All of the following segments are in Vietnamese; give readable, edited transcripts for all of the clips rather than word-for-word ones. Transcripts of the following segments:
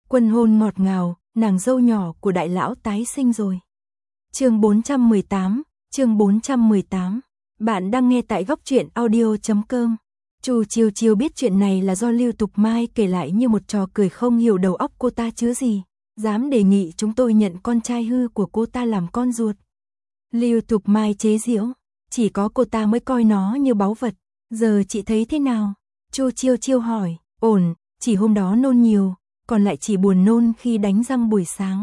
Quân hôn ngọt ngào, nàng dâu nhỏ của đại lão tái sinh rồi. Chương 418, chương 418. Bạn đang nghe tại góc truyện audio.com. Chu Chiêu Chiêu biết chuyện này là do Lưu Tục Mai kể lại như một trò cười, không hiểu đầu óc cô ta chứa gì, dám đề nghị chúng tôi nhận con trai hư của cô ta làm con ruột. Lưu Tục Mai chế giễu, chỉ có cô ta mới coi nó như báu vật, giờ chị thấy thế nào? Chu Chiêu Chiêu hỏi. Ổn, chỉ hôm đó nôn nhiều, còn lại chỉ buồn nôn khi đánh răng buổi sáng.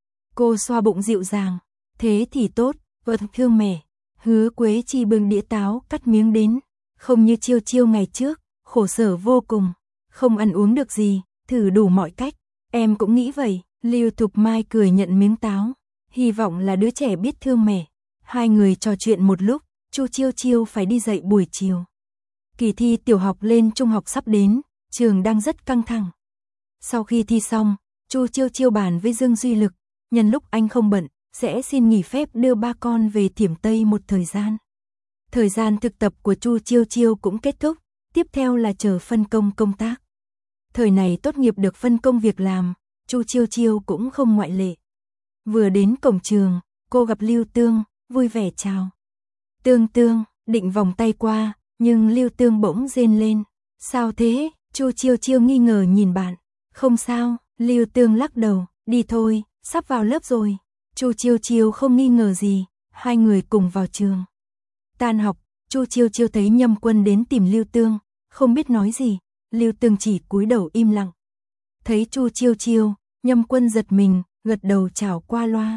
Cô xoa bụng dịu dàng. Thế thì tốt, vợ thương mẹ. Hứa Quế Chi bưng đĩa táo cắt miếng đến, không như Chiêu Chiêu ngày trước, khổ sở vô cùng, không ăn uống được gì, thử đủ mọi cách. Em cũng nghĩ vậy. Lưu Tục Mai cười nhận miếng táo, hy vọng là đứa trẻ biết thương mẹ. Hai người trò chuyện một lúc, Chu Chiêu Chiêu phải đi dạy buổi chiều. Kỳ thi tiểu học lên trung học sắp đến, trường đang rất căng thẳng. Sau khi thi xong, Chu Chiêu Chiêu bàn với Dương Duy Lực, nhân lúc anh không bận, sẽ xin nghỉ phép đưa ba con về Thiểm Tây một thời gian. Thời gian thực tập của Chu Chiêu Chiêu cũng kết thúc, tiếp theo là chờ phân công công tác. Thời này tốt nghiệp được phân công việc làm, Chu Chiêu Chiêu cũng không ngoại lệ. Vừa đến cổng trường, cô gặp Lưu Tương, vui vẻ chào. Tương Tương, định vòng tay qua, nhưng Lưu Tương bỗng rên lên. Sao thế? Chu Chiêu Chiêu nghi ngờ nhìn bạn. Không sao, Lưu Tương lắc đầu, đi thôi, sắp vào lớp rồi. Chu Chiêu Chiêu không nghi ngờ gì, hai người cùng vào trường. Tan học, Chu Chiêu Chiêu thấy Nhâm Quân đến tìm Lưu Tương, không biết nói gì, Lưu Tương chỉ cúi đầu im lặng. Thấy Chu Chiêu Chiêu, Nhâm Quân giật mình, gật đầu chào qua loa.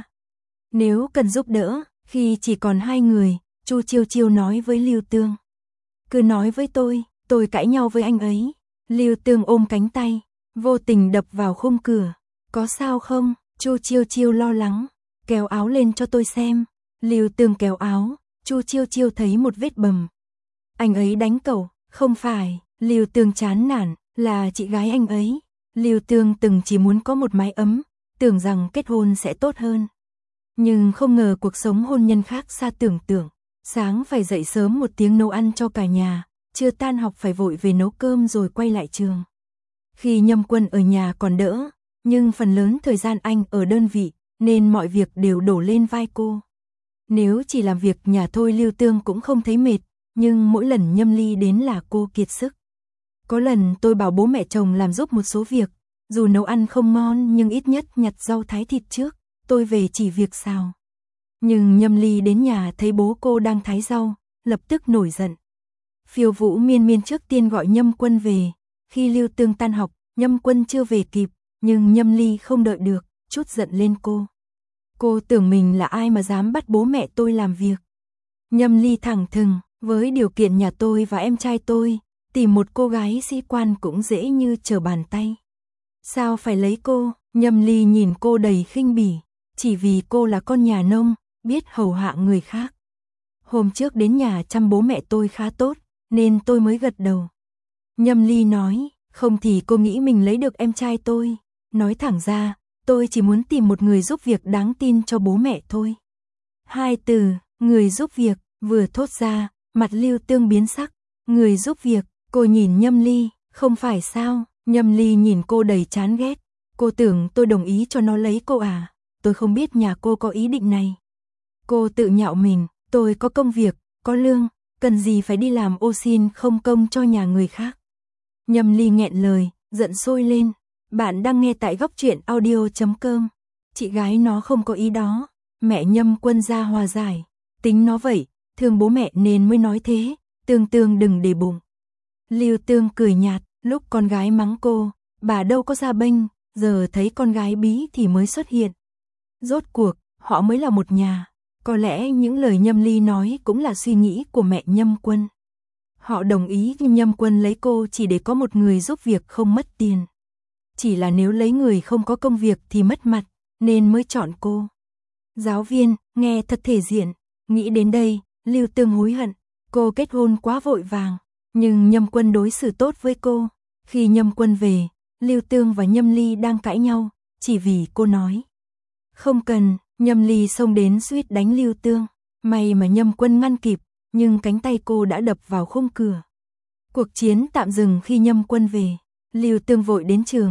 Nếu cần giúp đỡ, khi chỉ còn hai người, Chu Chiêu Chiêu nói với Lưu Tương. Cứ nói với tôi cãi nhau với anh ấy. Lưu Tương ôm cánh tay, vô tình đập vào khung cửa. Có sao không? Chu Chiêu Chiêu lo lắng. Kéo áo lên cho tôi xem. Lưu Tương kéo áo, Chu Chiêu Chiêu thấy một vết bầm. Anh ấy đánh cậu? Không phải. Lưu Tương chán nản, là chị gái anh ấy. Lưu Tương từng chỉ muốn có một mái ấm, tưởng rằng kết hôn sẽ tốt hơn. Nhưng không ngờ cuộc sống hôn nhân khác xa tưởng tượng. Sáng phải dậy sớm một tiếng nấu ăn cho cả nhà, trưa tan học phải vội về nấu cơm rồi quay lại trường. Khi Nhâm Quân ở nhà còn đỡ, nhưng phần lớn thời gian anh ở đơn vị, nên mọi việc đều đổ lên vai cô. Nếu chỉ làm việc nhà thôi Lưu Tương cũng không thấy mệt, nhưng mỗi lần Nhâm Ly đến là cô kiệt sức. Có lần tôi bảo bố mẹ chồng làm giúp một số việc, dù nấu ăn không ngon nhưng ít nhất nhặt rau thái thịt trước, tôi về chỉ việc xào. Nhưng Nhâm Ly đến nhà thấy bố cô đang thái rau, lập tức nổi giận. Phiêu Vũ Miên Miên trước tiên gọi Nhâm Quân về, khi Lưu Tương tan học, Nhâm Quân chưa về kịp, nhưng Nhâm Ly không đợi được, chút giận lên cô. Cô tưởng mình là ai mà dám bắt bố mẹ tôi làm việc. Nhâm Ly thẳng thừng, với điều kiện nhà tôi và em trai tôi, tìm một cô gái sĩ quan cũng dễ như trở bàn tay. Sao phải lấy cô? Nhâm Ly nhìn cô đầy khinh bỉ, chỉ vì cô là con nhà nông, biết hầu hạ người khác. Hôm trước đến nhà chăm bố mẹ tôi khá tốt, nên tôi mới gật đầu. Nhâm Ly nói, không thì cô nghĩ mình lấy được em trai tôi. Nói thẳng ra, tôi chỉ muốn tìm một người giúp việc đáng tin cho bố mẹ thôi. Hai từ, người giúp việc, vừa thốt ra, mặt Lưu Tương biến sắc. Người giúp việc, cô nhìn Nhâm Ly, không phải sao? Nhâm Ly nhìn cô đầy chán ghét. Cô tưởng tôi đồng ý cho nó lấy cô à? Tôi không biết nhà cô có ý định này. Cô tự nhạo mình, tôi có công việc, có lương, cần gì phải đi làm ô xin không công cho nhà người khác. Nhâm Ly nghẹn lời, giận sôi lên. Bạn đang nghe tại góc truyện audio.com. Chị gái nó không có ý đó. Mẹ Nhâm Quân ra hòa giải. Tính nó vậy, thương bố mẹ nên mới nói thế. Tương Tương đừng để bụng. Lưu Tương cười nhạt, lúc con gái mắng cô, bà đâu có ra bênh, giờ thấy con gái bí thì mới xuất hiện. Rốt cuộc, họ mới là một nhà. Có lẽ những lời Nhâm Ly nói cũng là suy nghĩ của mẹ Nhâm Quân. Họ đồng ý Nhâm Quân lấy cô chỉ để có một người giúp việc không mất tiền. Chỉ là nếu lấy người không có công việc thì mất mặt, nên mới chọn cô. Giáo viên, nghe thật thể diện. Nghĩ đến đây, Lưu Tương hối hận. Cô kết hôn quá vội vàng, nhưng Nhâm Quân đối xử tốt với cô. Khi Nhâm Quân về, Lưu Tương và Nhâm Ly đang cãi nhau, chỉ vì cô nói. Không cần, Nhâm Ly xông đến suýt đánh Lưu Tương. May mà Nhâm Quân ngăn kịp, nhưng cánh tay cô đã đập vào khung cửa. Cuộc chiến tạm dừng khi Nhâm Quân về. Lưu Tương vội đến trường,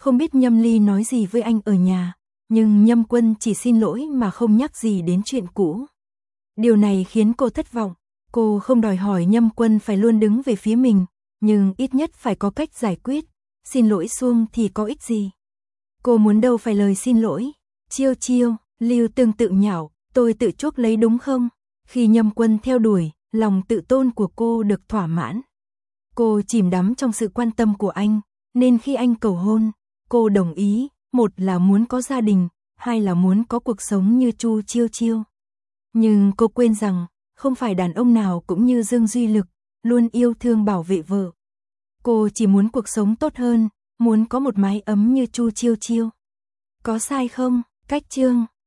Không biết Nhâm Ly nói gì với anh ở nhà, nhưng Nhâm Quân chỉ xin lỗi mà không nhắc gì đến chuyện cũ. Điều này khiến cô thất vọng. Cô không đòi hỏi Nhâm Quân phải luôn đứng về phía mình, nhưng ít nhất phải có cách giải quyết. Xin lỗi suông thì có ích gì? Cô muốn đâu phải lời xin lỗi. Chiêu chiêu, Lưu Tương tự nhạo, tôi tự chuốc lấy đúng không? Khi Nhâm Quân theo đuổi, lòng tự tôn của cô được thỏa mãn. Cô chìm đắm trong sự quan tâm của anh, nên khi anh cầu hôn, cô đồng ý, một là muốn có gia đình, hai là muốn có cuộc sống như Chu Chiêu Chiêu. Nhưng cô quên rằng, không phải đàn ông nào cũng như Dương Duy Lực, luôn yêu thương bảo vệ vợ. Cô chỉ muốn cuộc sống tốt hơn, muốn có một mái ấm như Chu Chiêu Chiêu. Có sai không? Cách chương